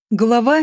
Глава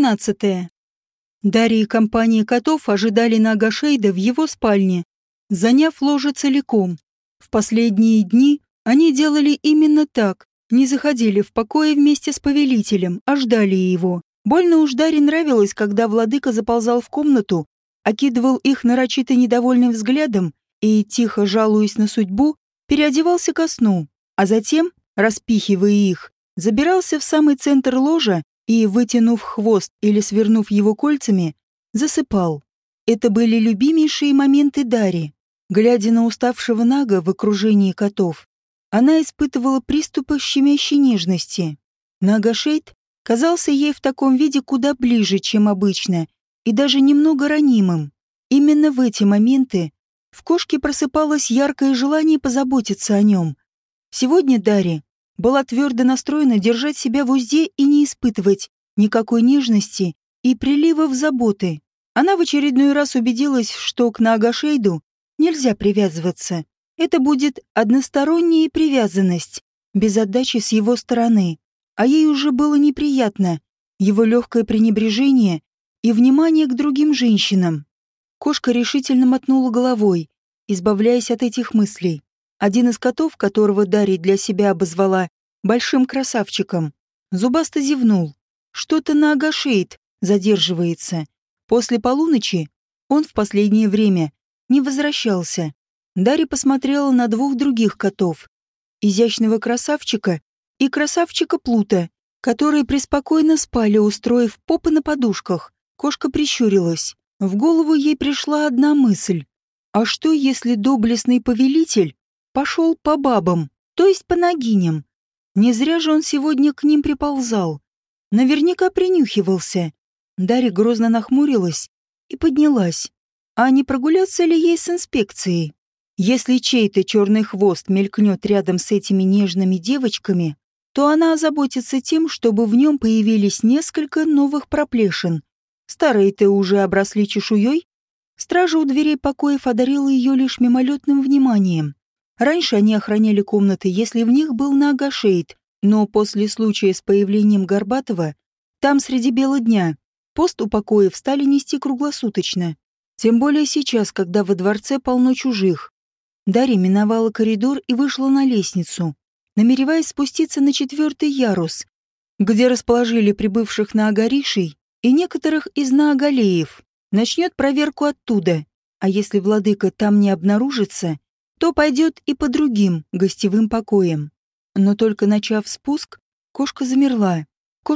13. Дарья и компания котов ожидали Нага Шейда в его спальне, заняв ложе целиком. В последние дни они делали именно так, не заходили в покои вместе с повелителем, а ждали его. Больно уж Дарье нравилось, когда владыка заползал в комнату, окидывал их нарочито недовольным взглядом и, тихо жалуясь на судьбу, переодевался ко сну, а затем, распихивая их, забирался в самый центр ложа и, вытянув хвост или свернув его кольцами, засыпал. Это были любимейшие моменты Дари. Глядя на уставшего Нага в окружении котов, она испытывала приступы щемящей нежности. Нага Шейд казался ей в таком виде куда ближе, чем обычно, и даже немного ранимым. Именно в эти моменты в кошке просыпалось яркое желание позаботиться о нем. Сегодня Дари была твердо настроена держать себя в узде и не испытывать никакой нежности и приливов заботы. Она в очередной раз убедилась, что к Нага Шейду нельзя привязываться. Это будет односторонняя привязанность, без отдачи с его стороны. А ей уже было неприятно его легкое пренебрежение и внимание к другим женщинам. Кошка решительно мотнула головой, избавляясь от этих мыслей. Один из котов, которого Дарья для себя обозвала большим красавчиком, зубасто зевнул. Что-то Нага Шейд задерживается. После полуночи он в последнее время не возвращался. Дарья посмотрела на двух других котов. Изящного красавчика и красавчика Плута, которые преспокойно спали, устроив попы на подушках. Кошка прищурилась. В голову ей пришла одна мысль. А что, если доблестный повелитель пошел по бабам, то есть по нагиням? Не зря же он сегодня к ним приползал. Наверняка принюхивался. Дарья грозно нахмурилась и поднялась. А не прогуляться ли ей с инспекцией? Если чей-то черный хвост мелькнет рядом с этими нежными девочками, то она озаботится тем, чтобы в нем появились несколько новых проплешин. Старые-то уже обросли чешуей. Стража у дверей покоев одарила ее лишь мимолетным вниманием. Раньше они охраняли комнаты, если в них был Нага Шейд, но после случая с появлением Горбатова, там среди бела дня, пост у покоев стали нести круглосуточно. Тем более сейчас, когда во дворце полно чужих. Дарья миновала коридор и вышла на лестницу, намереваясь спуститься на 4-й ярус, где расположили прибывших наагаришей и некоторых из наагалеев. Начнет проверку оттуда, а если владыка там не обнаружится, то пойдет и по другим гостевым покоям. Но только начав спуск, кошка замерла,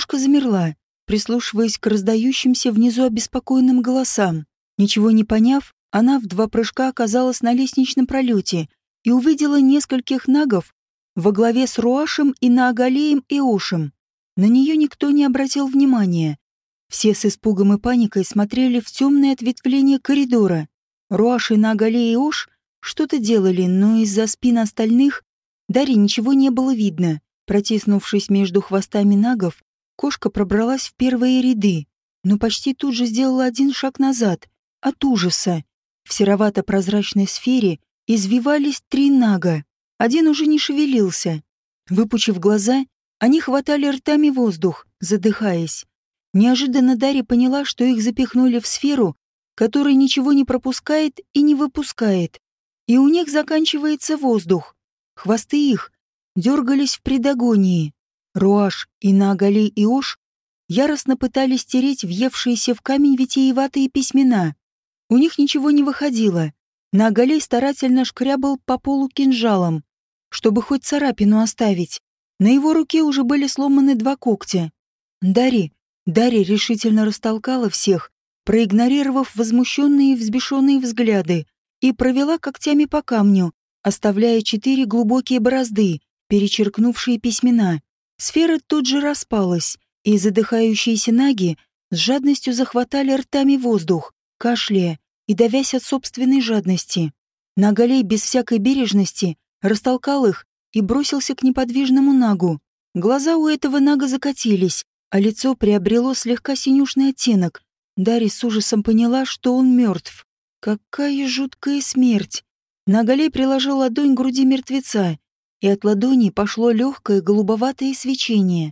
прислушиваясь к раздающимся внизу обеспокоенным голосам. Ничего не поняв, она в 2 прыжка оказалась на лестничном пролете и увидела нескольких нагов во главе с Руашем и Наагалеем Эошем. На нее никто не обратил внимания. Все с испугом и паникой смотрели в темное ответвление коридора. Руаш и Наагалей Эош что-то делали, но из-за спин остальных Дарье ничего не было видно. Протиснувшись между хвостами нагов, кошка пробралась в первые ряды, но почти тут же сделала один шаг назад. От ужаса. В серовато-прозрачной сфере извивались 3 нага. Один уже не шевелился. Выпучив глаза, они хватали ртами воздух, задыхаясь. Неожиданно Дарья поняла, что их запихнули в сферу, которая ничего не пропускает и не выпускает. И у них заканчивается воздух. Хвосты их дергались в предагонии. Руаш и Наагалей Эош яростно пытались стереть въевшиеся в камень витиеватые письмена. У них ничего не выходило. Наагалей старательно шкрябал по полу кинжалом, чтобы хоть царапину оставить. На его руке уже были сломаны 2 когтя. Дарья решительно растолкала всех, проигнорировав возмущенные и взбешенные взгляды, и провела когтями по камню, оставляя 4 глубокие борозды, перечеркнувшие письмена. Сфера тут же распалась, и задыхающиеся наги с жадностью захватали ртами воздух, кашляя и давясь от собственной жадности. Наагалей без всякой бережности растолкал их и бросился к неподвижному нагу. Глаза у этого нага закатились, а лицо приобрело слегка синюшный оттенок. Дарья с ужасом поняла, что он мертв. Какая жуткая смерть! Наагалей приложил ладонь к груди мертвеца, и от ладони пошло легкое голубоватое свечение.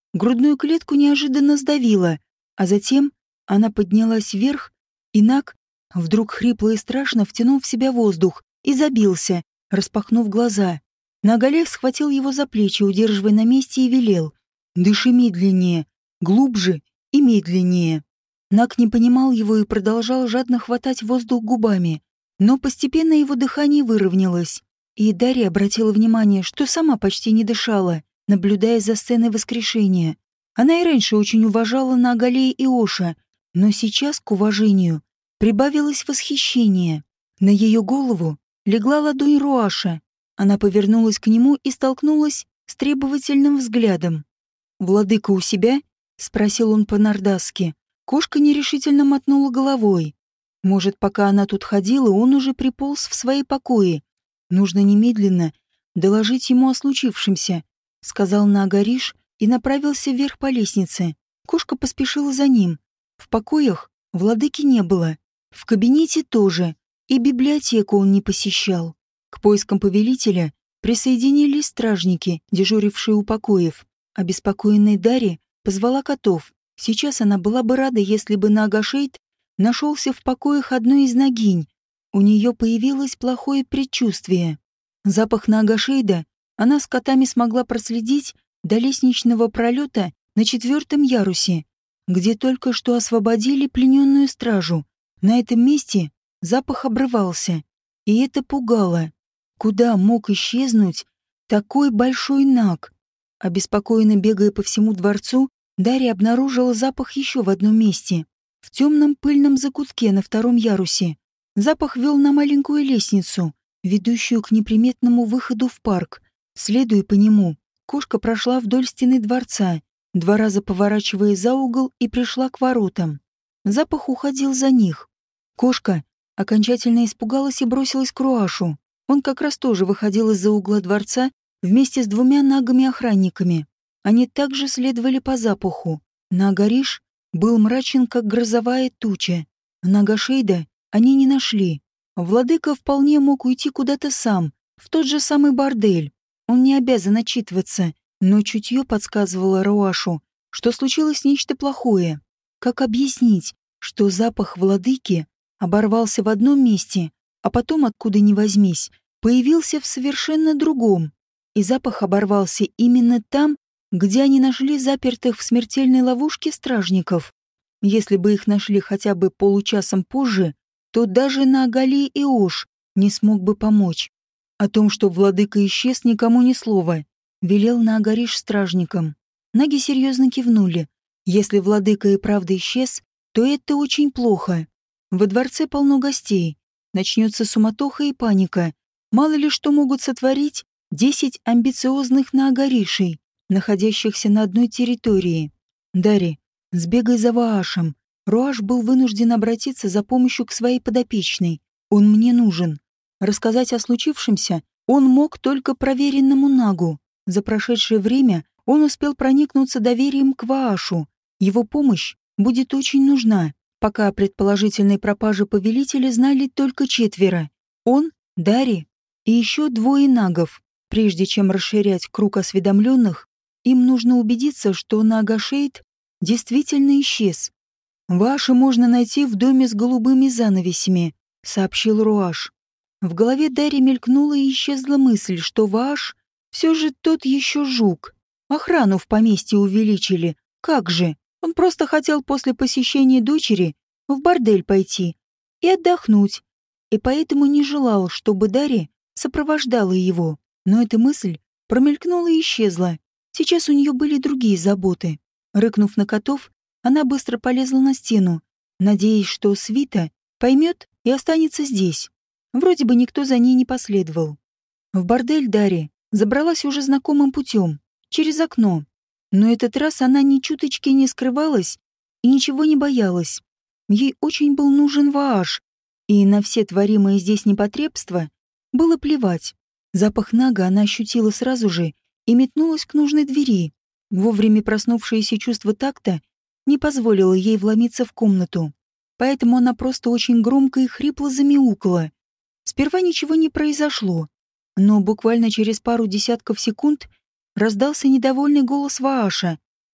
грудную клетку неожиданно сдавило, а затем она поднялась вверх, и Наг вдруг хрипло и страшно втянул в себя воздух и забился, распахнув глаза. Нагалев схватил его за плечи, удерживая на месте, и велел: «Дыши медленнее, глубже и медленнее». Наг не понимал его и продолжал жадно хватать воздух губами, но постепенно его дыхание выровнялось, и Дарья обратила внимание, что сама почти не дышала, наблюдая за сценой воскрешения. Она и раньше очень уважала Наагалея и Оша, но сейчас к уважению прибавилось восхищение. На ее голову легла ладонь Руаша. Она повернулась к нему и столкнулась с требовательным взглядом. «Владыка у себя?» — спросил он по-нордасски. Кошка нерешительно мотнула головой. Может, пока она тут ходила, он уже приполз в свои покои. Нужно немедленно доложить ему о случившемся, — сказал Наагариш и направился вверх по лестнице. Кошка поспешила за ним. В покоях владыки не было. В кабинете тоже. И библиотеку он не посещал. К поискам повелителя присоединились стражники, дежурившие у покоев. Обеспокоенная Дарья позвала котов. Сейчас она была бы рада, если бы Наагашейд нашелся в покоях одной из нагинь. У нее появилось плохое предчувствие. Запах Наагашейда она с котами смогла проследить до лестничного пролета на 4-м ярусе, где только что освободили плененную стражу. На этом месте запах обрывался, и это пугало. Куда мог исчезнуть такой большой Наг? Обеспокоенно бегая по всему дворцу, Дарья обнаружила запах еще в одном месте. В темном пыльном закутке на 2-м ярусе. Запах вел на маленькую лестницу, ведущую к неприметному выходу в парк. Следуя по нему, кошка прошла вдоль стены дворца, 2 раза поворачивая за угол, и пришла к воротам. Запах уходил за них. Кошка окончательно испугалась и бросилась к Руашу. Он как раз тоже выходил из-за угла дворца вместе с 2 нагами-охранниками. Они также следовали по запаху. Наагариш был мрачен, как грозовая туча. Наагашейда они не нашли. Владыка вполне мог уйти куда-то сам, в тот же самый бордель. Он не обязан отчитываться, но чутье подсказывало Руашу, что случилось нечто плохое. Как объяснить, что запах владыки оборвался в одном месте, а потом, откуда ни возьмись, появился в совершенно другом? И запах оборвался именно там, где они нашли запертых в смертельной ловушке стражников. Если бы их нашли хотя бы получасом позже, то даже Наагалей и Ош не смог бы помочь. О том, что владыка исчез, никому ни слова, велел Наагариш стражникам. Наги серьезно кивнули. Если владыка и правда исчез, то это очень плохо. Во дворце полно гостей. Начнется суматоха и паника. Мало ли что могут сотворить 10 амбициозных Наагаришей, находящихся на одной территории. Дари, сбегай за Ваашем. Руаш был вынужден обратиться за помощью к своей подопечной. Он мне нужен. Рассказать о случившемся он мог только проверенному Нагу. За прошедшее время он успел проникнуться доверием к Ваашу. Его помощь будет очень нужна. Пока о предположительной пропаже повелителя знали только 4. Он, Дари и еще 2 нагов. Прежде чем расширять круг осведомленных, им нужно убедиться, что Наагашейд действительно исчез. «Ваши можно найти в доме с голубыми занавесями», — сообщил Руаш. В голове Дарьи мелькнула и исчезла мысль, что Вааш все же тот еще жук. Охрану в поместье увеличили. Как же? Он просто хотел после посещения дочери в бордель пойти и отдохнуть, и поэтому не желал, чтобы Дарья сопровождала его. Но эта мысль промелькнула и исчезла. Сейчас у нее были другие заботы. Рыкнув на котов, она быстро полезла на стену, надеясь, что свита поймет и останется здесь. Вроде бы никто за ней не последовал. В бордель Дарья забралась уже знакомым путем, через окно. Но этот раз она ни чуточки не скрывалась и ничего не боялась. Ей очень был нужен Вааш, и на все творимые здесь непотребства было плевать. Запах Нага она ощутила сразу же и метнулась к нужной двери. Вовремя проснувшееся чувство такта не позволило ей вломиться в комнату. Поэтому она просто очень громко и хрипло замяукала. Сперва ничего не произошло, но буквально через пару десятков секунд раздался недовольный голос Вааша.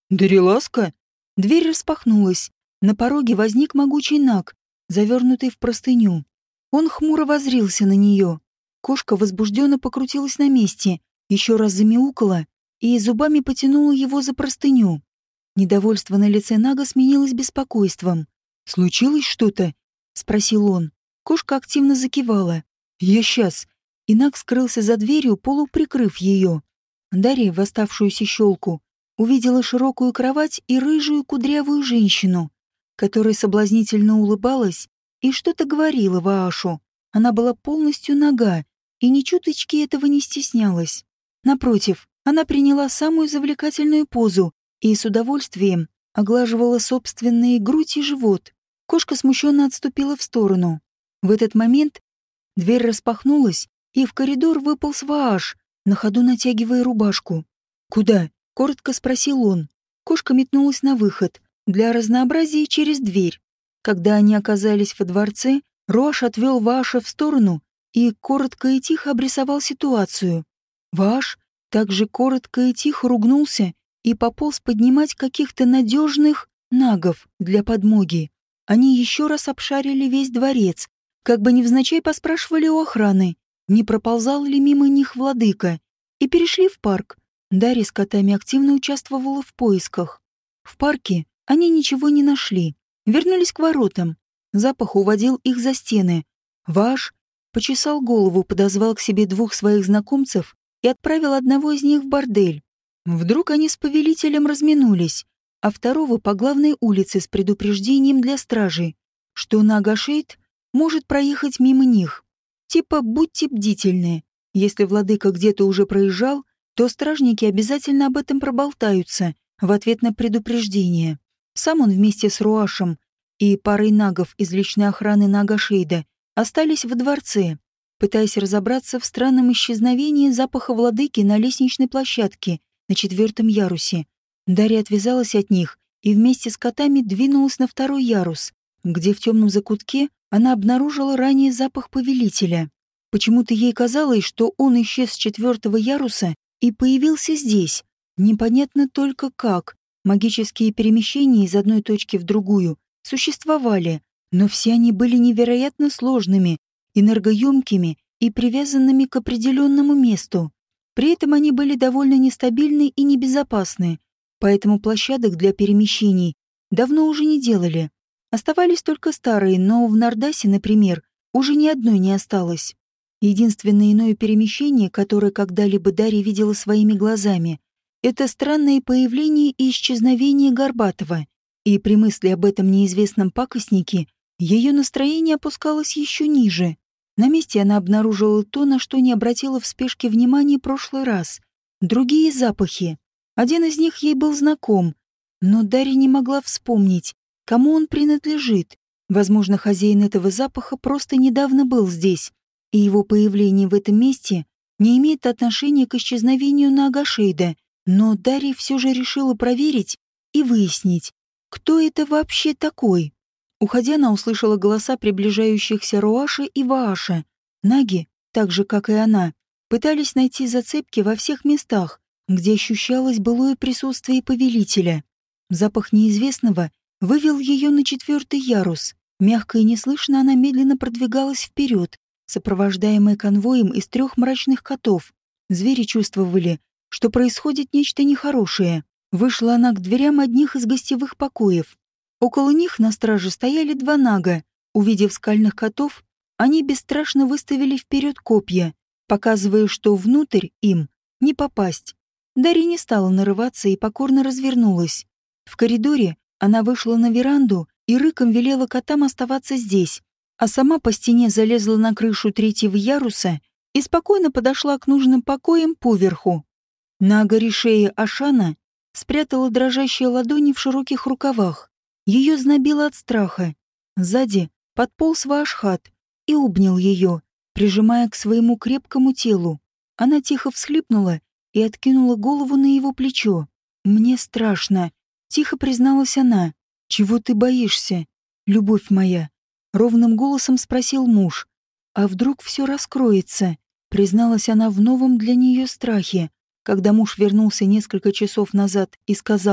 «Дариласка?» Дверь распахнулась. На пороге возник могучий наг, завернутый в простыню. Он хмуро воззрился на нее. Кошка возбужденно покрутилась на месте, еще раз замяукала и зубами потянула его за простыню. Недовольство на лице Нага сменилось беспокойством. «Случилось что-то?» — спросил он. Кошка активно закивала. «Я сейчас». И Наг скрылся за дверью, полуприкрыв ее. Дарья в оставшуюся щелку увидела широкую кровать и рыжую кудрявую женщину, которая соблазнительно улыбалась и что-то говорила Ваашу. Она была полностью нага и ни чуточки этого не стеснялась. Напротив, она приняла самую завлекательную позу и с удовольствием оглаживала собственные грудь и живот. Кошка смущенно отступила в сторону. В этот момент дверь распахнулась, и в коридор выполз Вааш, на ходу натягивая рубашку. «Куда?» — коротко спросил он. Кошка метнулась на выход, для разнообразия через дверь. Когда они оказались во дворце, Роаш отвел Вааша в сторону и коротко и тихо обрисовал ситуацию. Вааш также коротко и тихо ругнулся и пополз поднимать каких-то надежных нагов для подмоги. Они еще раз обшарили весь дворец, как бы невзначай поспрашивали у охраны, не проползал ли мимо них владыка, и перешли в парк. Дарья с котами активно участвовала в поисках. В парке они ничего не нашли. Вернулись к воротам. Запах уводил их за стены. Вааш почесал голову, подозвал к себе двух своих знакомцев и отправил одного из них в бордель. Вдруг они с повелителем разминулись, а второго по главной улице с предупреждением для стражи, что Нагашейд может проехать мимо них. Типа «будьте бдительны». Если владыка где-то уже проезжал, то стражники обязательно об этом проболтаются в ответ на предупреждение. Сам он вместе с Руашем и парой нагов из личной охраны Нагашейда остались во дворце, пытаясь разобраться в странном исчезновении запаха владыки на лестничной площадке на 4-м ярусе. Дарья отвязалась от них и вместе с котами двинулась на 2-й ярус, где в темном закутке она обнаружила ранее запах повелителя. Почему-то ей казалось, что он исчез с 4-го яруса и появился здесь. Непонятно только как. Магические перемещения из одной точки в другую существовали, но все они были невероятно сложными, энергоемкими и привязанными к определенному месту. При этом они были довольно нестабильны и небезопасны, поэтому площадок для перемещений давно уже не делали. Оставались только старые, но в Нардасе, например, уже ни одной не осталось. Единственное иное перемещение, которое когда-либо Дарья видела своими глазами, это странное появление и исчезновение Горбатова. И при мысли об этом неизвестном пакостнике ее настроение опускалось еще ниже. На месте она обнаружила то, на что не обратила в спешке внимания прошлый раз. Другие запахи. Один из них ей был знаком, но Дарья не могла вспомнить, кому он принадлежит. Возможно, хозяин этого запаха просто недавно был здесь, и его появление в этом месте не имеет отношения к исчезновению Нагашейда, но Дарья все же решила проверить и выяснить, кто это вообще такой. Уходя, она услышала голоса приближающихся Руаша и Вааша. Наги, так же, как и она, пытались найти зацепки во всех местах, где ощущалось былое присутствие повелителя. Запах неизвестного вывел ее на 4-й ярус. Мягко и неслышно она медленно продвигалась вперед, сопровождаемая конвоем из 3 мрачных котов. Звери чувствовали, что происходит нечто нехорошее. Вышла она к дверям одних из гостевых покоев. Около них на страже стояли 2 нага. Увидев скальных котов, они бесстрашно выставили вперед копья, показывая, что внутрь им не попасть. Дарья не стала нарываться и покорно развернулась. В коридоре она вышла на веранду и рыком велела котам оставаться здесь, а сама по стене залезла на крышу 3-го яруса и спокойно подошла к нужным покоям поверху. На горе шеи Ашана спрятала дрожащие ладони в широких рукавах. Ее знобило от страха. Сзади подполз Ваашхат и обнял ее, прижимая к своему крепкому телу. Она тихо всхлипнула и откинула голову на его плечо. «Мне страшно», — тихо призналась она. «Чего ты боишься, любовь моя?» — ровным голосом спросил муж. «А вдруг все раскроется?» — призналась она в новом для нее страхе, когда муж вернулся несколько часов назад и сказал: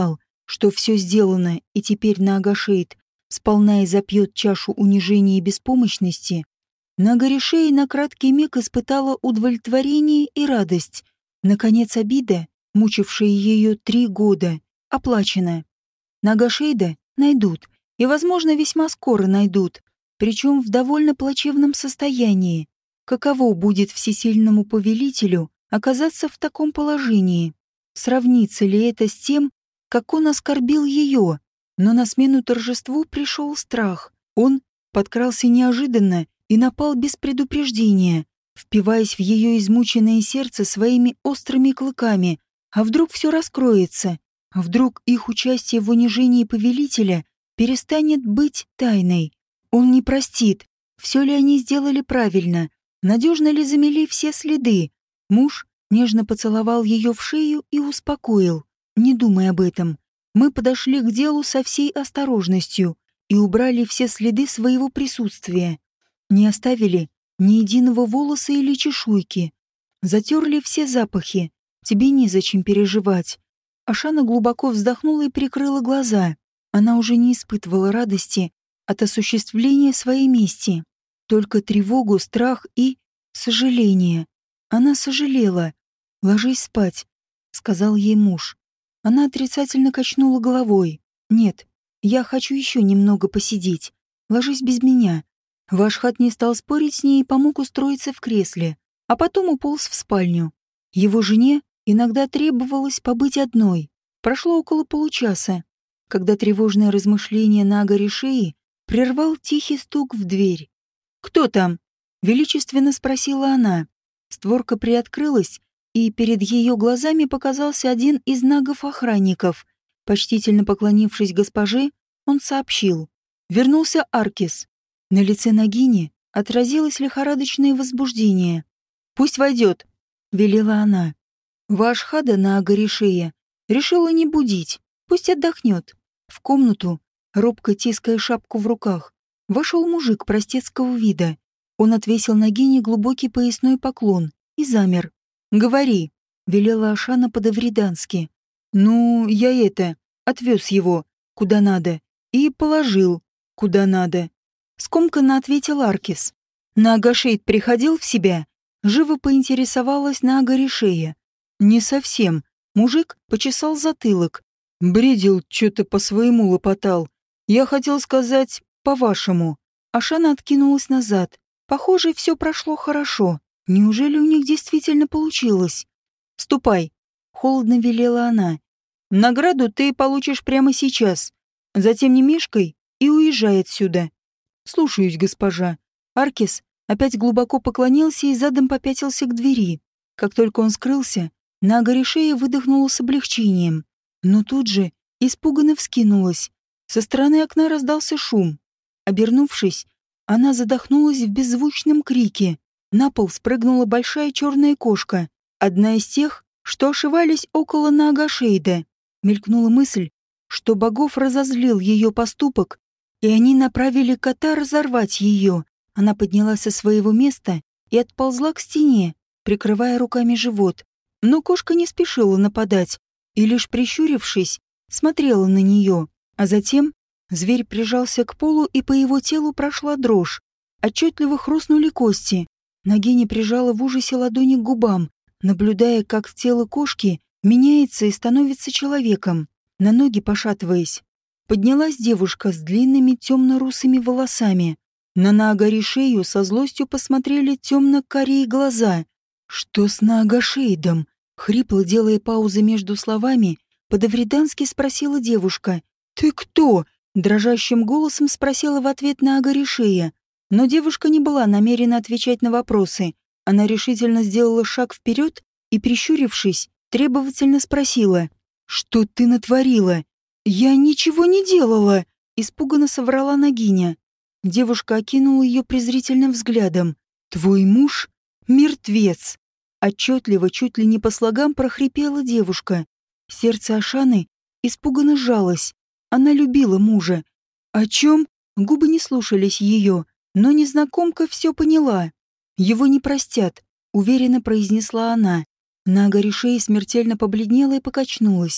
что все сделано, и теперь Наагашейд сполна и запьет чашу унижения и беспомощности, Наагаришея на краткий миг испытала удовлетворение и радость. Наконец обида, мучившая ее 3 года, оплачена. Наагашейда найдут, и, возможно, весьма скоро найдут, причем в довольно плачевном состоянии. Каково будет всесильному повелителю оказаться в таком положении? Сравнится ли это с тем, как он оскорбил ее? Но на смену торжеству пришел страх. Он подкрался неожиданно и напал без предупреждения, впиваясь в ее измученное сердце своими острыми клыками. А вдруг все раскроется? А вдруг их участие в унижении повелителя перестанет быть тайной? Он не простит. Все ли они сделали правильно? Надежно ли замели все следы? Муж нежно поцеловал ее в шею и успокоил. Не думай об этом. Мы подошли к делу со всей осторожностью и убрали все следы своего присутствия. Не оставили ни единого волоса или чешуйки. Затерли все запахи. Тебе незачем переживать. Ашана глубоко вздохнула и прикрыла глаза. Она уже не испытывала радости от осуществления своей мести. Только тревогу, страх и сожаление. Она сожалела. «Ложись спать», — сказал ей муж. Она отрицательно качнула головой. «Нет, я хочу еще немного посидеть. Ложись без меня». Вашхат не стал спорить с ней и помог устроиться в кресле, а потом уполз в спальню. Его жене иногда требовалось побыть одной. Прошло около получаса, когда тревожное размышление Наагаришеи прервал тихий стук в дверь. «Кто там?» — величественно спросила она. Створка приоткрылась, и перед ее глазами показался один из нагов-охранников. Почтительно поклонившись госпоже, он сообщил. Вернулся Аркис. На лице Нагини отразилось лихорадочное возбуждение. «Пусть войдет», — велела она. Вашхада Наагаришея решила не будить, пусть отдохнет. В комнату, робко тиская шапку в руках, вошел мужик простецкого вида. Он отвесил Нагине глубокий поясной поклон и замер. «Говори», — велела Ашана по-давридански. «Ну, я отвез его, куда надо, и положил, куда надо». Скомканно ответил Аркис. Наагашейд приходил в себя. Живо поинтересовалась Наагаришея. «Не совсем». Мужик почесал затылок. Бредил, что-то по-своему лопотал. Я хотел сказать, по-вашему. Ашана откинулась назад. Похоже, все прошло хорошо. Неужели у них действительно получилось? «Ступай», — холодно велела она. «Награду ты получишь прямо сейчас. Затем не мешкай и уезжай отсюда». «Слушаюсь, госпожа». Аркис опять глубоко поклонился и задом попятился к двери. Как только он скрылся, Наагаришея выдохнула с облегчением. Но тут же испуганно вскинулась. Со стороны окна раздался шум. Обернувшись, она задохнулась в беззвучном крике. На пол спрыгнула большая черная кошка, одна из тех, что ошивались около Наагашейда. Мелькнула мысль, что богов разозлил ее поступок, и они направили кота разорвать ее. Она поднялась со своего места и отползла к стене, прикрывая руками живот. Но кошка не спешила нападать и, лишь прищурившись, смотрела на нее. А затем зверь прижался к полу, и по его телу прошла дрожь. Отчетливо хрустнули кости. Нагиня прижала в ужасе ладони к губам, наблюдая, как тело кошки меняется и становится человеком. На ноги пошатываясь, поднялась девушка с длинными темно-русыми волосами. На Наагаришею со злостью посмотрели темно-карие глаза. «Что с Наагашейдом?» Хрипло, делая паузы между словами, по-давридански спросила девушка. «Ты кто?» Дрожащим голосом спросила в ответ Наагаришея. Но девушка не была намерена отвечать на вопросы. Она решительно сделала шаг вперед и, прищурившись, требовательно спросила. «Что ты натворила?» «Я ничего не делала!» — испуганно соврала Нагиня. Девушка окинула ее презрительным взглядом. «Твой муж — мертвец!» Отчетливо, чуть ли не по слогам прохрипела девушка. Сердце Ашаны испуганно сжалось. Она любила мужа. О чем? Губы не слушались ее, но незнакомка все поняла. «Его не простят», — уверенно произнесла она. Наагаришея смертельно побледнела и покачнулась.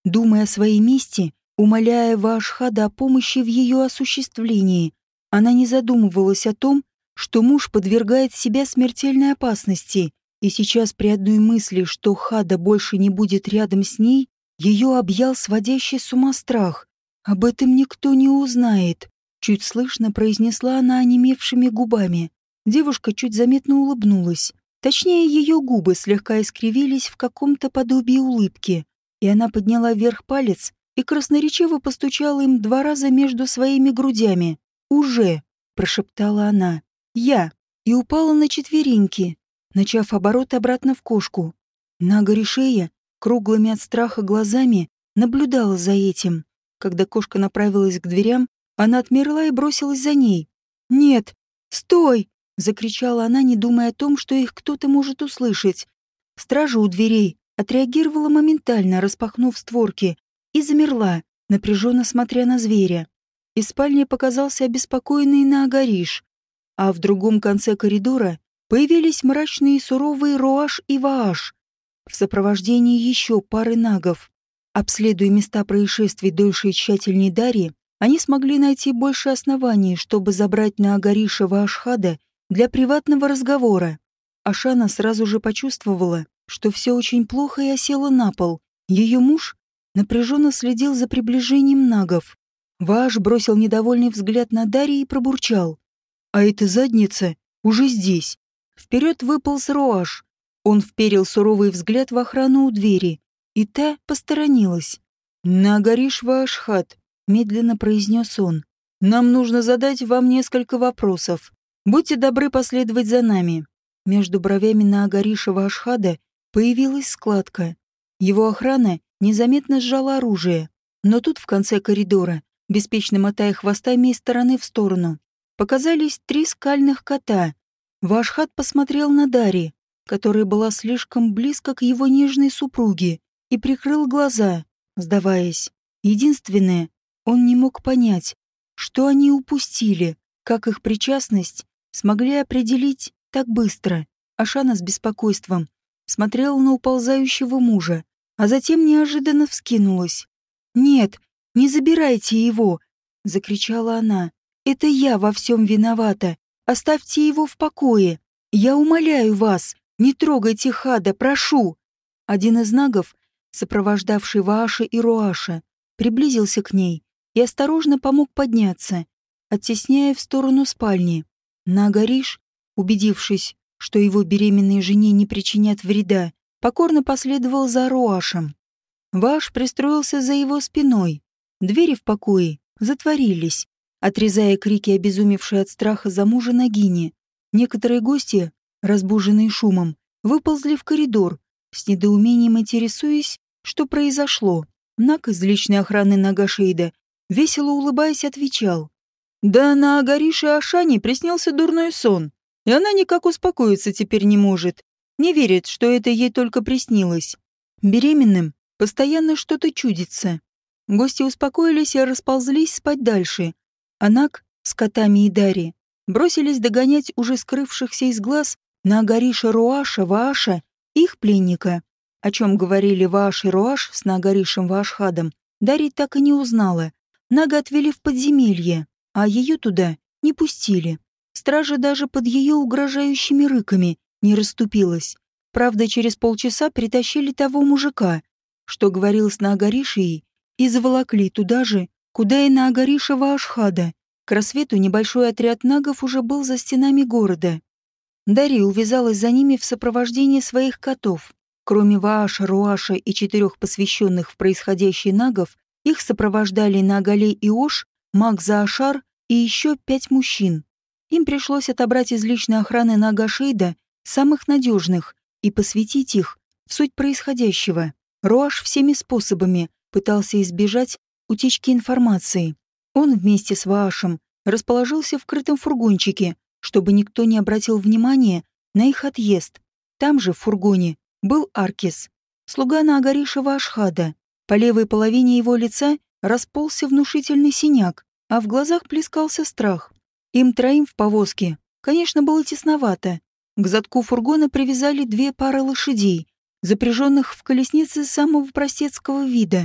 думая о своей мести, умоляя Ваашхада о помощи в ее осуществлении. Она не задумывалась о том, что муж подвергает себя смертельной опасности, и сейчас при одной мысли, что Хада больше не будет рядом с ней, ее объял сводящий с ума страх. «Об этом никто не узнает», — чуть слышно произнесла она онемевшими губами. Девушка чуть заметно улыбнулась. Точнее, ее губы слегка искривились в каком-то подобии улыбки, и она подняла вверх палец и красноречиво постучала им 2 раза между своими грудями. «Уже!» — прошептала она. «Я!» и упала на четвереньки, начав оборот обратно в кошку. Нага-решея, круглыми от страха глазами, наблюдала за этим. Когда кошка направилась к дверям, она отмерла и бросилась за ней. «Нет! Стой!» — закричала она, не думая о том, что их кто-то может услышать. Стража у дверей отреагировала моментально, распахнув створки, и замерла, напряженно смотря на зверя. Из спальни показался обеспокоенный Наагариш, а в другом конце коридора появились мрачные и суровые Роаш и Вааш в сопровождении еще пары нагов. Обследуя места происшествий дольше и тщательнее Дарьи, они смогли найти больше оснований, чтобы забрать Наагариша Ваашхада для приватного разговора. Ашана сразу же почувствовала, что все очень плохо, и осела на пол. Ее муж напряженно следил за приближением нагов. Вааш бросил недовольный взгляд на Дарьи и пробурчал: «А эта задница уже здесь». Вперед выполз Роаш. Он вперил суровый взгляд в охрану у двери, и та посторонилась. «Наагариш Ваашхад», — медленно произнес он, — «нам нужно задать вам несколько вопросов. Будьте добры последовать за нами». Между бровями Наагариша Ваашхада появилась складка. Его охрана незаметно сжала оружие, но тут в конце коридора, беспечно мотая хвостами из стороны в сторону, показались 3 скальных кота. Ваашхад посмотрел на Дари, которая была слишком близко к его нежной супруге, и прикрыл глаза, сдаваясь. Единственное, он не мог понять, что они упустили, как их причастность смогли определить так быстро. Ашана с беспокойством смотрела на уползающего мужа, а затем неожиданно вскинулась. «Нет, не забирайте его!» — закричала она. «Это я во всем виновата. Оставьте его в покое. Я умоляю вас, не трогайте Хада, прошу!» Один из нагов, сопровождавший Вааша и Роаша, приблизился к ней и осторожно помог подняться, оттесняя в сторону спальни. Наагариш, убедившись, что его беременной жене не причинят вреда, покорно последовал за Роашем. Вааш пристроился за его спиной. Двери в покое затворились, отрезая крики обезумевшей от страха за мужа Нагини. Некоторые гости, разбуженные шумом, выползли в коридор, с недоумением интересуясь, что произошло. Наг из личной охраны Нагашейда, весело улыбаясь, отвечал: «Да на Агарише Ашане приснился дурной сон, и она никак успокоиться теперь не может. Не верит, что это ей только приснилось. Беременным постоянно что-то чудится». Гости успокоились и расползлись спать дальше. А Наг с котами и Дари бросились догонять уже скрывшихся из глаз на Агариша Роаша, Вааша, их пленника. О чем говорили Вааш и Роаш с Наагаришем Ваашхадом, Дарья так и не узнала. Нага отвели в подземелье, а ее туда не пустили. Стража даже под ее угрожающими рыками не расступилась. Правда, через полчаса притащили того мужика, что говорил с Наагаришей, и заволокли туда же, куда и Наагариша Ваашхада. К рассвету небольшой отряд нагов уже был за стенами города. Дарья увязалась за ними в сопровождении своих котов. Кроме Вааша, Роаша и 4 посвященных в происходящее нагов, их сопровождали Наагалей и Ош, маг Заашар и еще 5 мужчин. Им пришлось отобрать из личной охраны Нагашейда самых надежных и посвятить их в суть происходящего. Роаш всеми способами пытался избежать утечки информации. Он вместе с Ваашем расположился в крытом фургончике, чтобы никто не обратил внимания на их отъезд. Там же, в фургоне, был Аркис, слуга Наагариша Ваашхада. По левой половине его лица расползся внушительный синяк, а в глазах плескался страх. Им 3 в повозке, конечно, было тесновато. К задку фургона привязали 2 пары лошадей, запряженных в колесницы самого простецкого вида.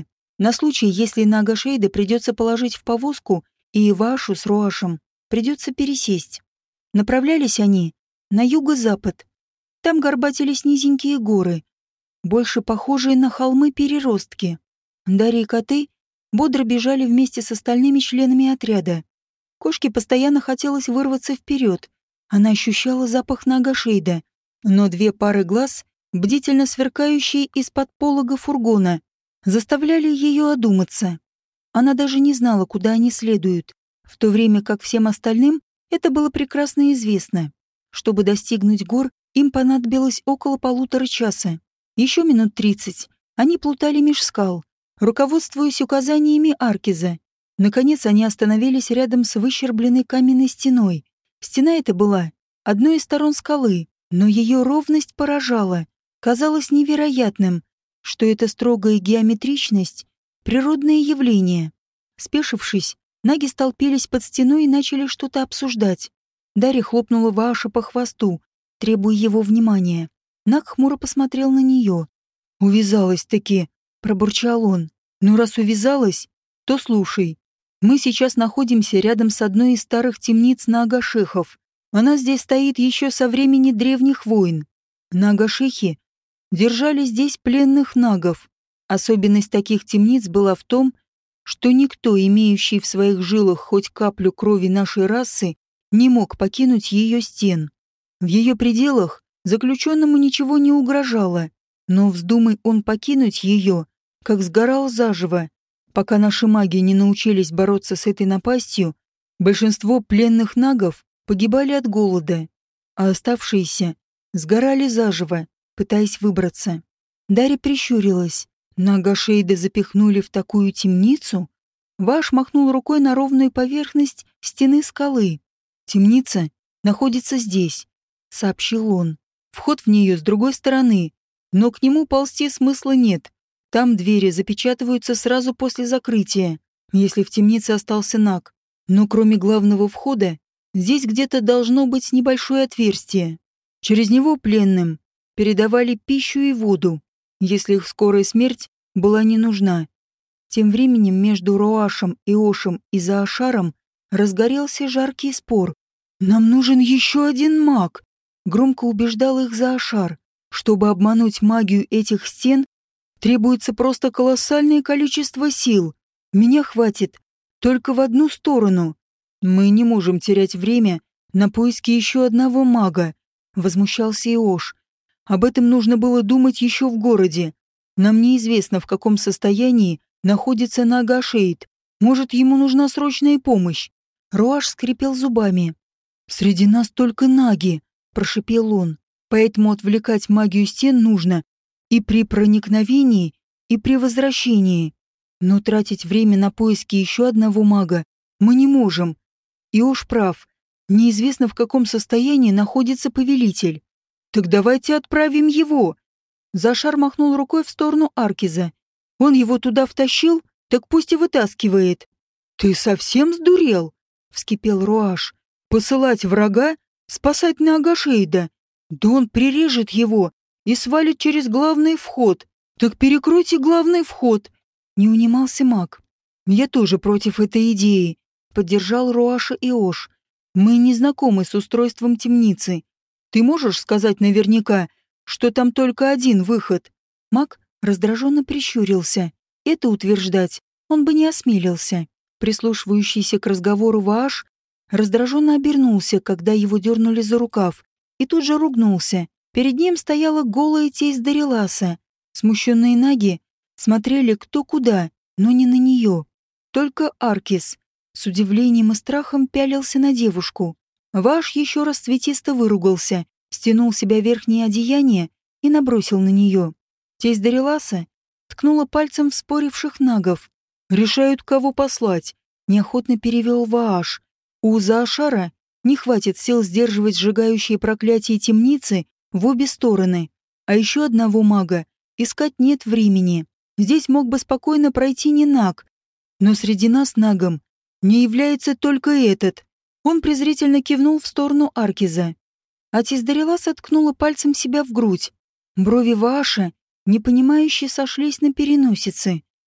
На случай, если Нага Шейда придется положить в повозку, и Вашу с Руашем придется пересесть. Направлялись они на юго-запад. Там горбатились низенькие горы, больше похожие на холмы-переростки. Дарья и коты бодро бежали вместе с остальными членами отряда. Кошке постоянно хотелось вырваться вперед. Она ощущала запах Нага Шейда, но две пары глаз, бдительно сверкающие из-под полога фургона, заставляли ее одуматься. Она даже не знала, куда они следуют, в то время как всем остальным это было прекрасно известно. Чтобы достигнуть гор, им понадобилось около 1,5 часа. Еще минут 30 они плутали меж скал, руководствуясь указаниями Аркиза. Наконец они остановились рядом с выщербленной каменной стеной. Стена эта была одной из сторон скалы, но ее ровность поражала. Казалось невероятным, что эта строгая геометричность — природное явление. Спешившись, наги столпились под стеной и начали что-то обсуждать. Дарья хлопнула Вааша по хвосту, требуя его внимания. Наг хмуро посмотрел на нее. «Увязалась-таки», — пробурчал он. «Ну, раз увязалась, то слушай. Мы сейчас находимся рядом с одной из старых темниц Нага-шехов. Она здесь стоит еще со времени древних войн. Нага-шехи держали здесь пленных нагов. Особенность таких темниц была в том, что никто, имеющий в своих жилах хоть каплю крови нашей расы, не мог покинуть ее стен. В ее пределах заключенному ничего не угрожало, но вздумай он покинуть ее, как сгорал заживо. Пока наши маги не научились бороться с этой напастью, большинство пленных нагов погибали от голода, а оставшиеся сгорали заживо, пытаясь выбраться. Дарья прищурилась. Нага Шейда запихнули в такую темницу? Ваш махнул рукой на ровную поверхность стены скалы. «Темница находится здесь», — сообщил он. «Вход в нее с другой стороны, но к нему ползти смысла нет. Там двери запечатываются сразу после закрытия, если в темнице остался наг. Но кроме главного входа, здесь где-то должно быть небольшое отверстие. Через него пленным передавали пищу и воду, если их скорая смерть была не нужна». Тем временем между Руашем, Иошем и Заашаром разгорелся жаркий спор. «Нам нужен еще один маг», — громко убеждал их Заашар. «Чтобы обмануть магию этих стен, требуется просто колоссальное количество сил. Меня хватит только в одну сторону. Мы не можем терять время на поиски еще одного мага», — возмущался Иош. «Об этом нужно было думать еще в городе. Нам неизвестно, в каком состоянии находится Нага Шейд. Может, ему нужна срочная помощь». Руаш скрипел зубами. «Среди нас только наги», — прошипел он. «Поэтому отвлекать магию стен нужно и при проникновении, и при возвращении. Но тратить время на поиски еще одного мага мы не можем. Иош прав. Неизвестно, в каком состоянии находится повелитель. Так давайте отправим его». Зашар махнул рукой в сторону Аркиза. «Он его туда втащил, так пусть и вытаскивает». «Ты совсем сдурел?» — вскипел Руаш. «Посылать врага? Спасать Нага Шейда? Да он прирежет его и свалит через главный вход. Так перекройте главный вход». Не унимался маг. «Я тоже против этой идеи», — поддержал Руаша Иош. «Мы не знакомы с устройством темницы. Ты можешь сказать наверняка, что там только один выход?» Маг раздраженно прищурился. Это утверждать он бы не осмелился. Прислушивающийся к разговору Вааш раздраженно обернулся, когда его дернули за рукав, и тут же ругнулся. Перед ним стояла голая тесть Дариласа. Смущенные наги смотрели кто куда, но не на нее. Только Аркис с удивлением и страхом пялился на девушку. Вааш еще раз цветисто выругался, стянул с себя верхнее одеяние и набросил на нее. Тесть Дариласа ткнула пальцем в споривших нагов. «Решают, кого послать», — неохотно перевел Вааш. «У Заашара не хватит сил сдерживать сжигающие проклятия темницы в обе стороны. А еще одного мага искать нет времени. Здесь мог бы спокойно пройти не наг. Но среди нас нагом не является только этот». Он презрительно кивнул в сторону Аркиза. А Тиздареласа ткнула пальцем себя в грудь. Брови Вааша непонимающе сошлись на переносице.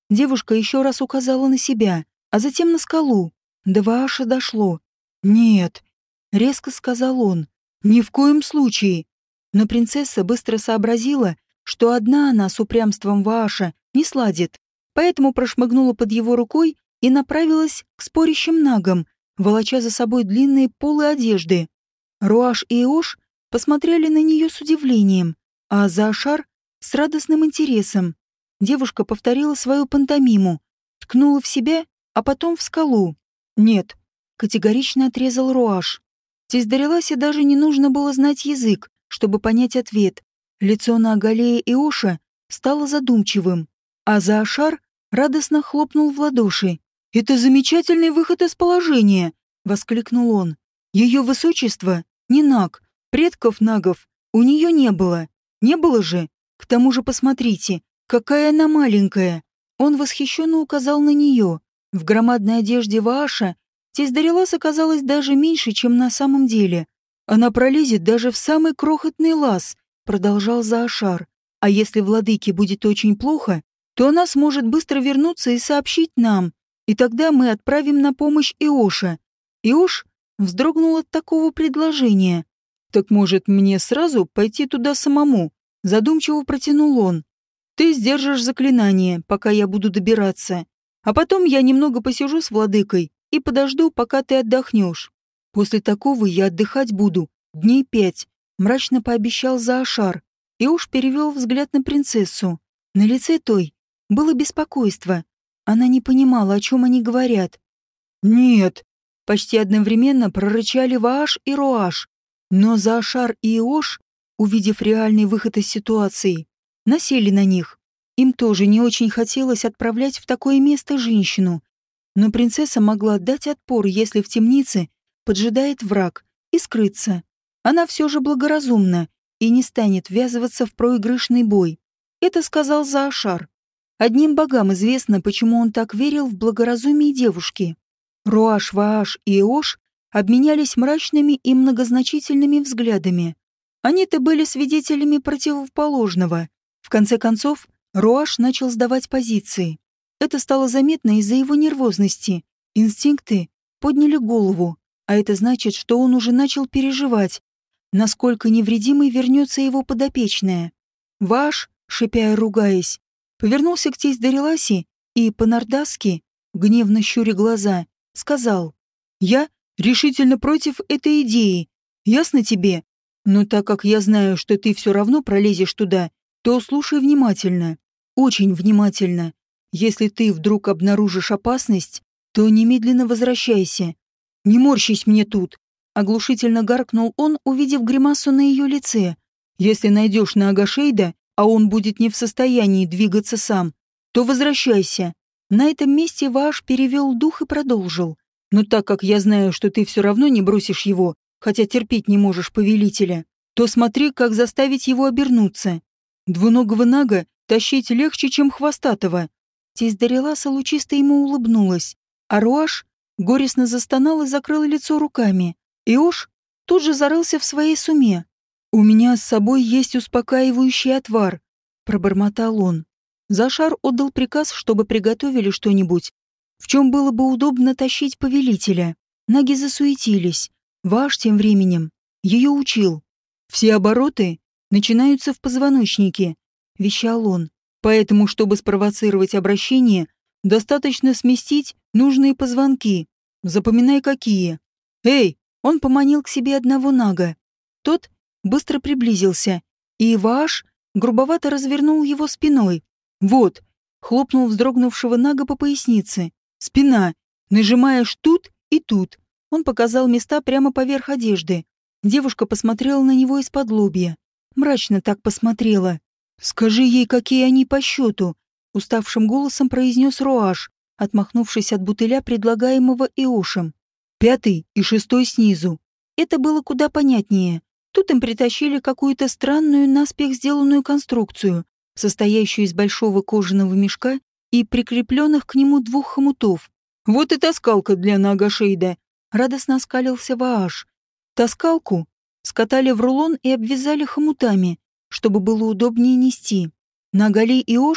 Девушка еще раз указала на себя, а затем на скалу. До Вааша дошло. «Нет», — резко сказал он, — «ни в коем случае». Но принцесса быстро сообразила, что одна она с упрямством Вааша не сладит, поэтому прошмыгнула под его рукой и направилась к спорящим нагам, волоча за собой длинные полы одежды. Руаш и Иош посмотрели на нее с удивлением, а Заашар — с радостным интересом. Девушка повторила свою пантомиму, ткнула в себя, а потом в скалу. «Нет», — категорично отрезал Руаш. Тездареласе даже не нужно было знать язык, чтобы понять ответ. Лицо на Агалее Иоша стало задумчивым, а Заашар радостно хлопнул в ладоши. «Это замечательный выход из положения!» — воскликнул он. «Ее высочество не наг, предков нагов у нее не было. Не было же. К тому же посмотрите, какая она маленькая!» Он восхищенно указал на нее. В громадной одежде Вааша тесть Дарелас оказалась даже меньше, чем на самом деле. «Она пролезет даже в самый крохотный лаз», — продолжал Заашар. «А если владыке будет очень плохо, то она сможет быстро вернуться и сообщить нам, и тогда мы отправим на помощь Иоша». Иош вздрогнул от такого предложения. «Так, может, мне сразу пойти туда самому?» — задумчиво протянул он. «Ты сдержишь заклинание, пока я буду добираться. А потом я немного посижу с владыкой и подожду, пока ты отдохнешь. После такого я отдыхать буду дней 5, мрачно пообещал Заашар. И уж перевел взгляд на принцессу. На лице той было беспокойство. Она не понимала, о чем они говорят. «Нет!» — почти одновременно прорычали Вааш и Руаш. Но Заашар и Иош, увидев реальный выход из ситуации, насели на них. Им тоже не очень хотелось отправлять в такое место женщину. Но принцесса могла дать отпор, если в темнице поджидает враг, и скрыться. Она все же благоразумна и не станет ввязываться в проигрышный бой. Это сказал Заашар. Одним богам известно, почему он так верил в благоразумие девушки. Руаш, Вааш и Иош обменялись мрачными и многозначительными взглядами. Они-то были свидетелями противоположного. В конце концов, Руаш начал сдавать позиции. Это стало заметно из-за его нервозности. Инстинкты подняли голову, а это значит, что он уже начал переживать, насколько невредимой вернется его подопечная. Ваш, шипя и ругаясь, повернулся к тесть Дареласи и, по-нордаски, гневно щуря глаза, сказал: «Я решительно против этой идеи. Ясно тебе? Но так как я знаю, что ты все равно пролезешь туда, то слушай внимательно. Очень внимательно. Если ты вдруг обнаружишь опасность, то немедленно возвращайся. Не морщись мне тут!» Оглушительно гаркнул он, увидев гримасу на ее лице. «Если найдешь Наага Шейда, а он будет не в состоянии двигаться сам, то возвращайся». На этом месте Вааш перевел дух и продолжил. «Но так как я знаю, что ты все равно не бросишь его, хотя терпеть не можешь повелителя, то смотри, как заставить его обернуться. Двуногого нага тащить легче, чем хвостатого». Тесть Дареласа лучисто ему улыбнулась, а Руаш горестно застонал и закрыл лицо руками. Иош тут же зарылся в своей суме. «У меня с собой есть успокаивающий отвар», — пробормотал он. Зашар отдал приказ, чтобы приготовили что-нибудь, в чем было бы удобно тащить повелителя. Наги засуетились. Ваш тем временем ее учил. «Все обороты начинаются в позвоночнике», — вещал он. «Поэтому, чтобы спровоцировать обращение, достаточно сместить нужные позвонки. Запоминай, какие. Эй!» Он поманил к себе одного нага. Тот быстро приблизился, и Вааш грубовато развернул его спиной. «Вот!» — хлопнул вздрогнувшего нага по пояснице. «Спина! Нажимаешь тут и тут!» Он показал места прямо поверх одежды. Девушка посмотрела на него из-под лобья. Мрачно так посмотрела. «Скажи ей, какие они по счету!» — уставшим голосом произнес Руаш, отмахнувшись от бутыля, предлагаемого Иошем. 5 и 6 снизу. Это было куда понятнее. Тут им притащили какую-то странную, наспех сделанную конструкцию, состоящую из большого кожаного мешка и прикрепленных к нему 2 хомутов. «Вот и таскалка для Наага Шейда!» — радостно оскалился Вааш. Таскалку скатали в рулон и обвязали хомутами, чтобы было удобнее нести. Нагали и Иош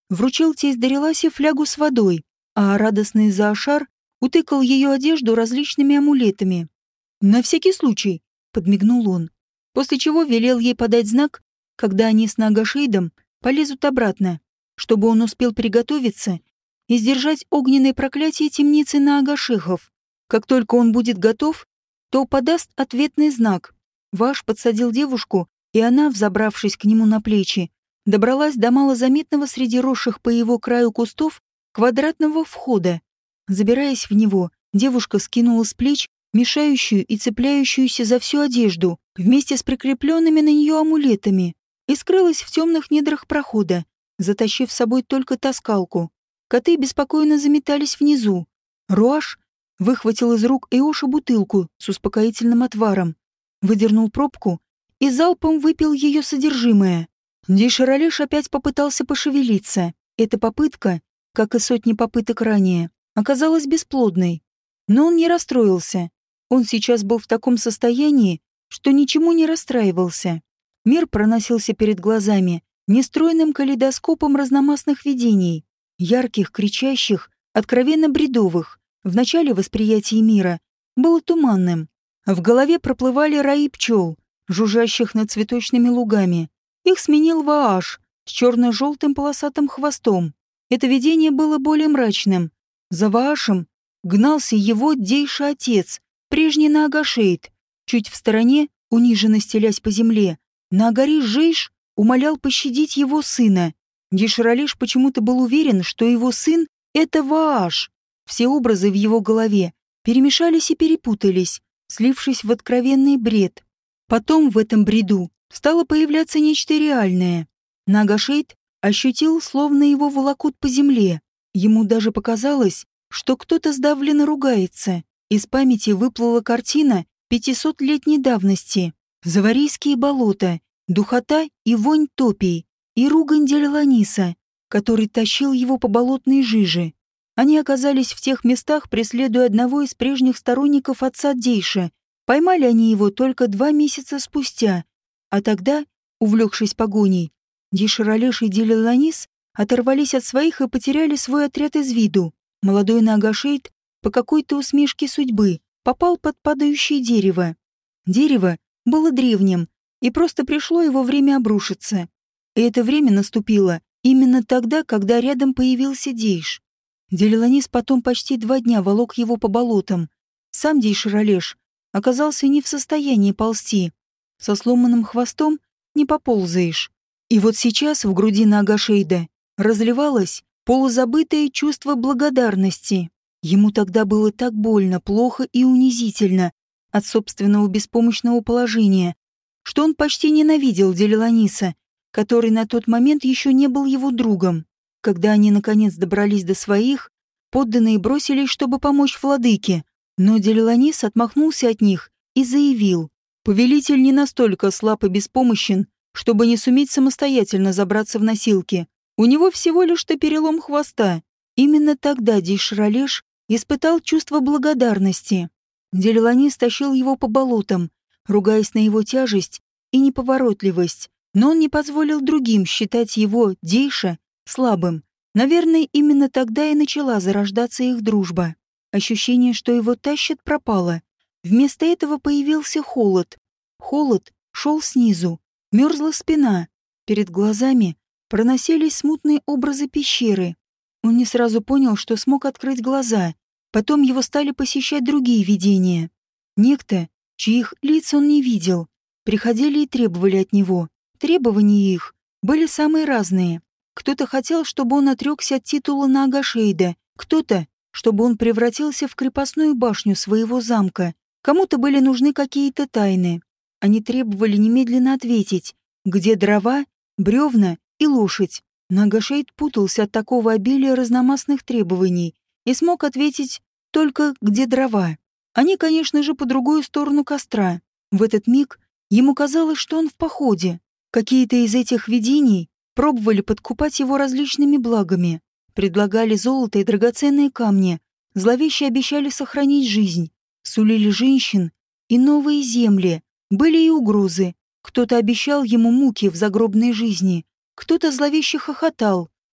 Вручил тесть Дариласе флягу с водой, а радостный Заошар утыкал ее одежду различными амулетами. «На всякий случай», — подмигнул он, после чего велел ей подать знак, когда они с Нагашейдом полезут обратно, чтобы он успел приготовиться и сдержать огненное проклятие темницы на Агашехов. Как только он будет готов, то подаст ответный знак. Ваш подсадил девушку, и она, взобравшись к нему на плечи, добралась до малозаметного среди росших по его краю кустов квадратного входа. Забираясь в него, девушка скинула с плеч мешающую и цепляющуюся за всю одежду вместе с прикрепленными на нее амулетами и скрылась в темных недрах прохода, затащив с собой только таскалку. Коты беспокойно заметались внизу. Руаш выхватил из рук Эоши бутылку с успокоительным отваром, выдернул пробку и залпом выпил ее содержимое. Дейшаралеш опять попытался пошевелиться. Эта попытка, как и сотни попыток ранее, оказалась бесплодной. Но он не расстроился. Он сейчас был в таком состоянии, что ничему не расстраивался. Мир проносился перед глазами нестройным калейдоскопом разномастных видений, ярких, кричащих, откровенно бредовых. В начале восприятие мира было туманным. В голове проплывали раи пчел, жужжащих над цветочными лугами. Их сменил Вааш с черно-желтым полосатым хвостом. Это видение было более мрачным. За Ваашем гнался его Дейша-отец, прежний Наагашейд. Чуть в стороне, униженно стелясь по земле, Наагари-Жейш умолял пощадить его сына. Дейшаралеш почему-то был уверен, что его сын — это Вааш. Все образы в его голове перемешались и перепутались, слившись в откровенный бред. Потом в этом бреду стало появляться нечто реальное. Наагашейд ощутил, словно его волокут по земле. Ему даже показалось, что кто-то сдавленно ругается. Из памяти выплыла картина 500-летней давности. Заварийские болота, духота и вонь топий, и ругань Делиланиса, который тащил его по болотной жиже. Они оказались в тех местах, преследуя одного из прежних сторонников отца Дейша. Поймали они его только 2 месяца спустя, а тогда, увлекшись погоней, Дейшаралеш и Делиланис оторвались от своих и потеряли свой отряд из виду. Молодой Наагашейд по какой-то усмешке судьбы попал под падающее дерево. Дерево было древним, и просто пришло его время обрушиться. И это время наступило именно тогда, когда рядом появился Дейш. Делиланис потом почти 2 дня волок его по болотам. Сам Дейшаралеш оказался не в состоянии ползти. Со сломанным хвостом не поползаешь. И вот сейчас в груди Наагашейда разливалось полузабытое чувство благодарности. Ему тогда было так больно, плохо и унизительно от собственного беспомощного положения, что он почти ненавидел Делиланиса, который на тот момент еще не был его другом. Когда они наконец добрались до своих, подданные бросились, чтобы помочь владыке, но Делиланис отмахнулся от них и заявил: «Повелитель не настолько слаб и беспомощен, чтобы не суметь самостоятельно забраться в носилки. У него всего лишь-то перелом хвоста». Именно тогда Дейшаралеш испытал чувство благодарности. Делиланис тащил его по болотам, ругаясь на его тяжесть и неповоротливость, но он не позволил другим считать его, Дейша, слабым. Наверное, именно тогда и начала зарождаться их дружба. Ощущение, что его тащат, пропало. Вместо этого появился холод. Холод шел снизу, мерзла спина. Перед глазами проносились смутные образы пещеры. Он не сразу понял, что смог открыть глаза. Потом его стали посещать другие видения. Некто, чьих лиц он не видел, приходили и требовали от него. Требования их были самые разные. Кто-то хотел, чтобы он отрекся от титула Наагашейда, кто-то, чтобы он превратился в крепостную башню своего замка. Кому-то были нужны какие-то тайны. Они требовали немедленно ответить, где дрова, бревна и лошадь. Наагашейд путался от такого обилия разномастных требований и смог ответить только где дрова. Они, конечно же, по другую сторону костра. В этот миг ему казалось, что он в походе. Какие-то из этих видений пробовали подкупать его различными благами, предлагали золото и драгоценные камни, зловеще обещали сохранить жизнь, сулили женщин и новые земли. Были и угрозы. Кто-то обещал ему муки в загробной жизни, кто-то зловеще хохотал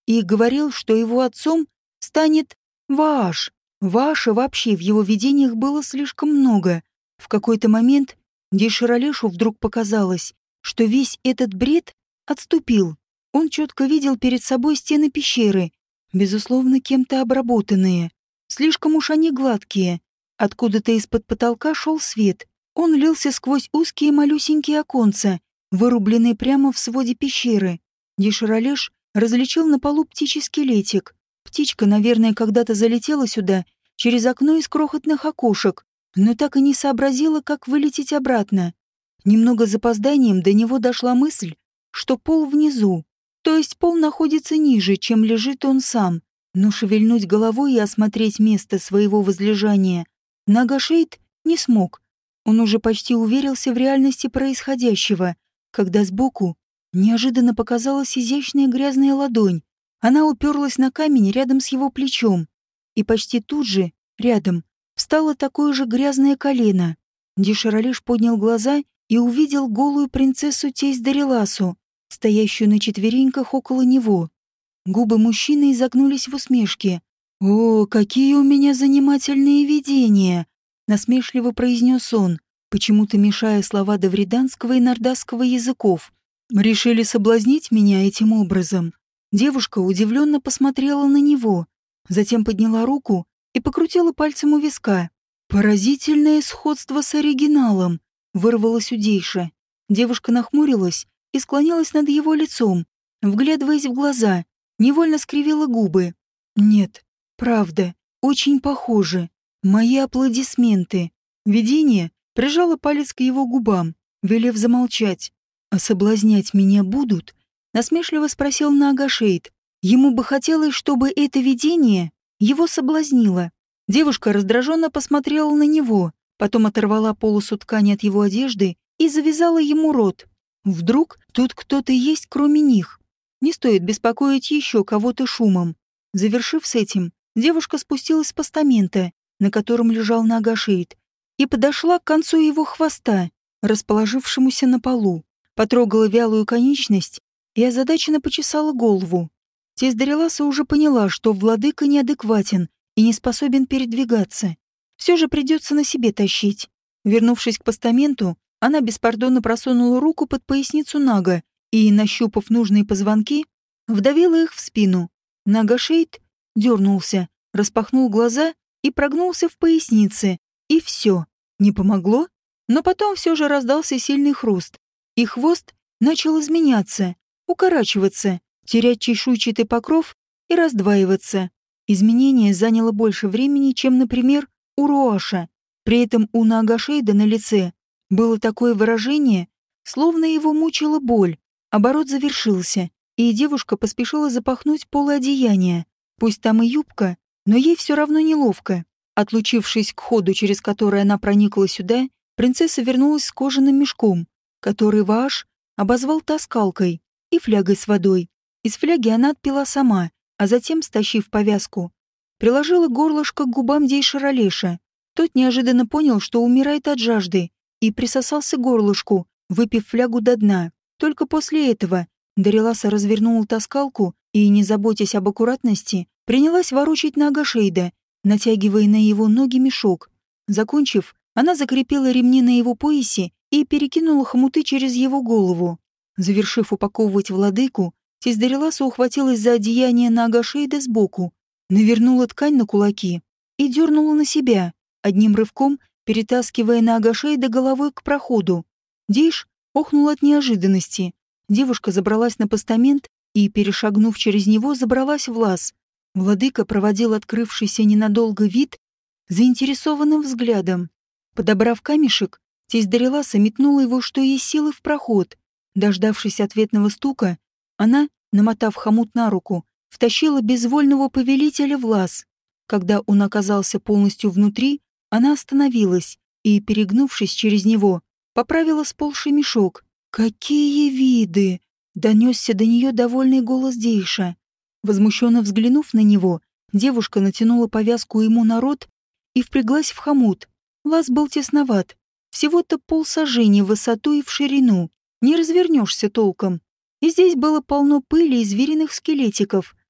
и говорил, что его отцом станет Вааш. Вааша вообще в его видениях было слишком много. В какой-то момент Дейшаралешу вдруг показалось, что весь этот бред отступил. Он четко видел перед собой стены пещеры, безусловно, кем-то обработанные. Слишком уж они гладкие. Откуда-то из-под потолка шел свет. Он лился сквозь узкие малюсенькие оконца, вырубленные прямо в своде пещеры. Дейшаралеш различил на полу птичий скелетик. Птичка, наверное, когда-то залетела сюда через окно из крохотных окошек, но так и не сообразила, как вылететь обратно. Немного с запозданием до него дошла мысль, что пол внизу, то есть пол находится ниже, чем лежит он сам. Но шевельнуть головой и осмотреть место своего возлежания Нагашейд не смог. Он уже почти уверился в реальности происходящего, когда сбоку неожиданно показалась изящная грязная ладонь. Она уперлась на камень рядом с его плечом, и почти тут же, рядом, встало такое же грязное колено. Дейшаралеш поднял глаза и увидел голую принцессу-тесть Дариласу, стоящую на четвереньках около него. Губы мужчины изогнулись в усмешке. «О, какие у меня занимательные видения!» — насмешливо произнес он, почему-то мешая слова давриданского и нордасского языков. «Решили соблазнить меня этим образом?» Девушка удивленно посмотрела на него, затем подняла руку и покрутила пальцем у виска. «Поразительное сходство с оригиналом!» — вырвалось у Дейша. Девушка нахмурилась и склонилась над его лицом, вглядываясь в глаза, невольно скривила губы. «Нет, правда, очень похоже. Мои аплодисменты». Видение прижало палец к его губам, велев замолчать. «А соблазнять меня будут?» — насмешливо спросил Наагашейд. Ему бы хотелось, чтобы это видение его соблазнило. Девушка раздраженно посмотрела на него, потом оторвала полосу ткани от его одежды и завязала ему рот. Вдруг тут кто-то есть, кроме них. Не стоит беспокоить еще кого-то шумом. Завершив с этим, девушка спустилась с постамента, на котором лежал Наагашейд, и подошла к концу его хвоста, расположившемуся на полу, потрогала вялую конечность и озадаченно почесала голову. Тесть Дариласа уже поняла, что владыка неадекватен и не способен передвигаться. Все же придется на себе тащить. Вернувшись к постаменту, она беспардонно просунула руку под поясницу Нага и, нащупав нужные позвонки, вдавила их в спину. Нагашейд дернулся, распахнул глаза и прогнулся в пояснице. И все. Не помогло? Но потом все же раздался сильный хруст, и хвост начал изменяться, укорачиваться, терять чешуйчатый покров и раздваиваться. Изменение заняло больше времени, чем, например, у Роаша. При этом у Наагашейда на лице было такое выражение, словно его мучила боль. Оборот завершился, и девушка поспешила запахнуть полы одеяния. Пусть там и юбка, но ей все равно неловко. Отлучившись к ходу, через который она проникла сюда, принцесса вернулась с кожаным мешком, который Вааш обозвал таскалкой, и флягой с водой. Из фляги она отпила сама, а затем, стащив повязку, приложила горлышко к губам Дейшаралеша. Тот неожиданно понял, что умирает от жажды, и присосался к горлышку, выпив флягу до дна. Только после этого Дариласа развернула таскалку и, не заботясь об аккуратности, принялась ворочать Наагашейда, натягивая на его ноги мешок. Закончив, она закрепила ремни на его поясе и перекинула хомуты через его голову. Завершив упаковывать владыку, тесть Дариласа ухватилась за одеяние Наагашейда сбоку, навернула ткань на кулаки и дернула на себя, одним рывком перетаскивая Наагашейда головой к проходу. Дейш охнул от неожиданности. Девушка забралась на постамент и, перешагнув через него, забралась в лаз. Владыка проводил открывшийся ненадолго вид заинтересованным взглядом. Подобрав камешек, тесть Дариласа метнула его что есть силы в проход. Дождавшись ответного стука, она, намотав хомут на руку, втащила безвольного повелителя в лаз. Когда он оказался полностью внутри, она остановилась и, перегнувшись через него, поправила сползший мешок. «Какие виды!» — донесся до нее довольный голос Дейша. Возмущенно взглянув на него, девушка натянула повязку ему на рот и впряглась в хомут. Лаз был тесноват, всего-то полсажени в высоту и в ширину. Не развернешься толком. И здесь было полно пыли и звериных скелетиков,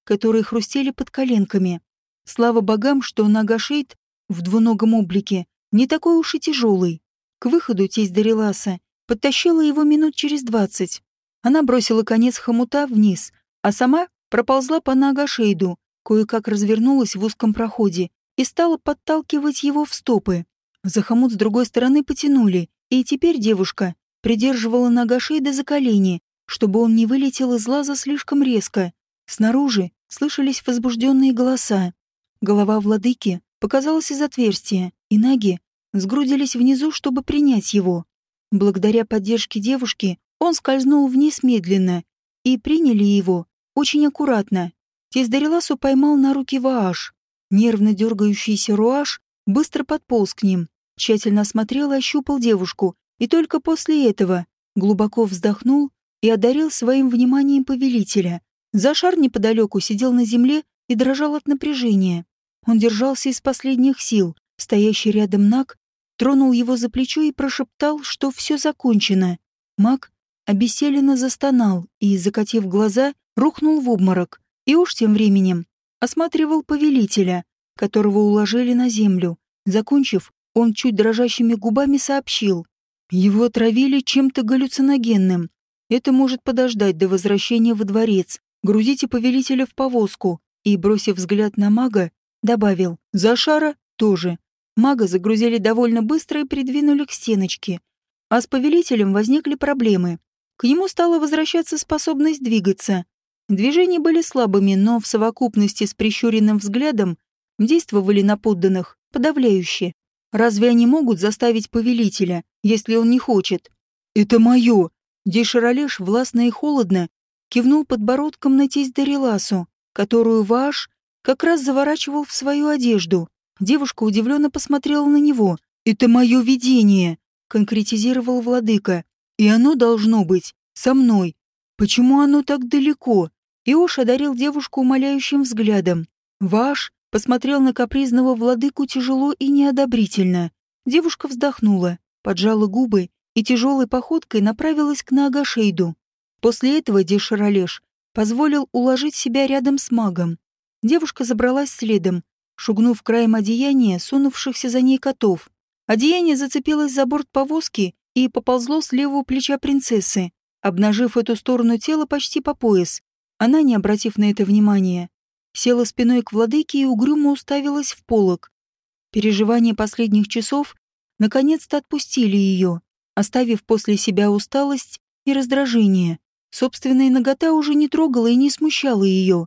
которые хрустели под коленками. Слава богам, что Нагашейд в двуногом облике не такой уж и тяжелый. К выходу тесть Дариласа подтащила его минут через 20. Она бросила конец хомута вниз, а сама проползла по Нагашейду, кое-как развернулась в узком проходе и стала подталкивать его в стопы. За хомут с другой стороны потянули, и теперь девушка придерживала Нагашейда за колени, чтобы он не вылетел из лаза слишком резко. Снаружи слышались возбужденные голоса. Голова владыки показалась из отверстия, и наги сгрудились внизу, чтобы принять его. Благодаря поддержке девушки он скользнул вниз медленно, и приняли его очень аккуратно. Тесть Дариласу поймал на руки Вааш. Нервно дергающийся Руаш быстро подполз к ним, тщательно осмотрел и ощупал девушку, и только после этого глубоко вздохнул и одарил своим вниманием повелителя. Зашар неподалеку сидел на земле и дрожал от напряжения. Он держался из последних сил. Стоящий рядом Наг тронул его за плечо и прошептал, что все закончено. Маг обессиленно застонал и, закатив глаза, рухнул в обморок. И уж тем временем осматривал повелителя, которого уложили на землю. Закончив, он чуть дрожащими губами сообщил: его отравили чем-то галлюциногенным. Это может подождать до возвращения во дворец. Грузите повелителя в повозку. И, бросив взгляд на мага, добавил: Зашара тоже. Мага загрузили довольно быстро и придвинули к стеночке. А с повелителем возникли проблемы. К нему стала возвращаться способность двигаться. Движения были слабыми, но в совокупности с прищуренным взглядом действовали на подданных подавляюще. Разве они могут заставить повелителя, если он не хочет? «Это мое!» Дейшаралеш властно и холодно кивнул подбородком на тесть Дариласу, которую Вааш как раз заворачивал в свою одежду. Девушка удивленно посмотрела на него. «Это мое видение!» — конкретизировал владыка. «И оно должно быть со мной. Почему оно так далеко?» Иош одарил девушку умоляющим взглядом. Вааш посмотрел на капризного владыку тяжело и неодобрительно. Девушка вздохнула, поджала губы и тяжелой походкой направилась к Наагашейду. После этого Дейшаралеш позволил уложить себя рядом с магом. Девушка забралась следом, шугнув краем одеяния сунувшихся за ней котов. Одеяние зацепилось за борт повозки и поползло с левого плеча принцессы, обнажив эту сторону тела почти по пояс. Она, не обратив на это внимания, села спиной к владыке и угрюмо уставилась в полог. Переживания последних часов наконец-то отпустили ее, оставив после себя усталость и раздражение. Собственная нагота уже не трогала и не смущала ее.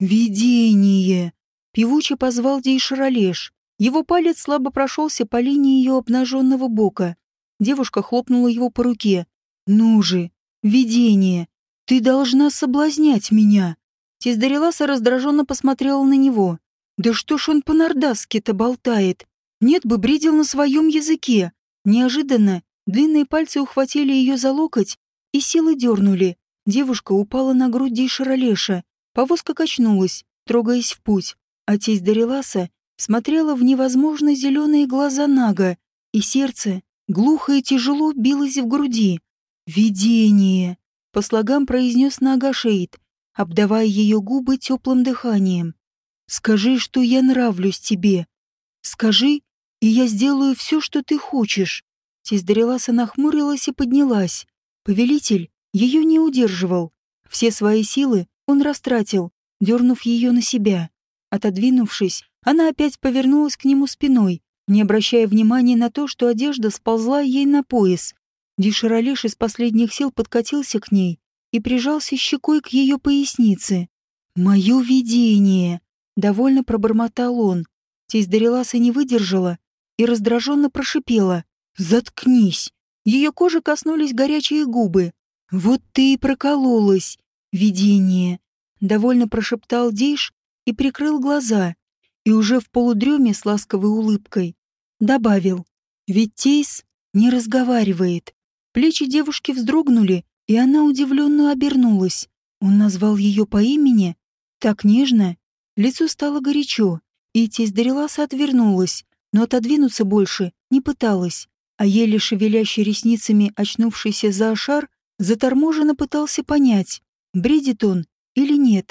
«Видение!» — певуче позвал Дейшаралеш. Его палец слабо прошелся по линии ее обнаженного бока. Девушка хлопнула его по руке. «Ну же, видение! Ты должна соблазнять меня!» Тесть Дариласа раздраженно посмотрела на него. «Да что ж он по-нордасски-то болтает? Нет бы бредил на своем языке!» Неожиданно длинные пальцы ухватили ее за локоть и силой дернули. Девушка упала на грудь Дейшаралеша. Повозка качнулась, трогаясь в путь, а тесть Дариласа смотрела в невозможно зеленые глаза Нага, и сердце глухо и тяжело билось в груди. «Видение!» — по слогам произнес Наагашейд, обдавая ее губы теплым дыханием. «Скажи, что я нравлюсь тебе. Скажи, и я сделаю все, что ты хочешь». Тесть Дариласа нахмурилась и поднялась. Повелитель ее не удерживал. Все свои силы он растратил, дернув ее на себя. Отодвинувшись, она опять повернулась к нему спиной, не обращая внимания на то, что одежда сползла ей на пояс. Дейшаралеш из последних сил подкатился к ней и прижался щекой к ее пояснице. «Мое видение!» — довольно пробормотал он. Тесть Дариласа не выдержала и раздраженно прошипела: «Заткнись!» Ее кожи коснулись горячие губы. «Вот ты и прокололась, видение!» — довольно прошептал Дейш и прикрыл глаза, и уже в полудреме с ласковой улыбкой добавил: «Ведь Тейс не разговаривает». Плечи девушки вздрогнули, и она удивленно обернулась. Он назвал ее по имени так нежно. Лицо стало горячо, и тесть Дариласа отвернулась, но отодвинуться больше не пыталась, а еле шевелящий ресницами очнувшийся Заашар заторможенно пытался понять, бредит он или нет.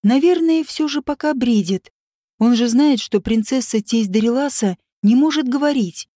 Наверное, все же пока бредит. Он же знает, что принцесса тесть Дариласа не может говорить.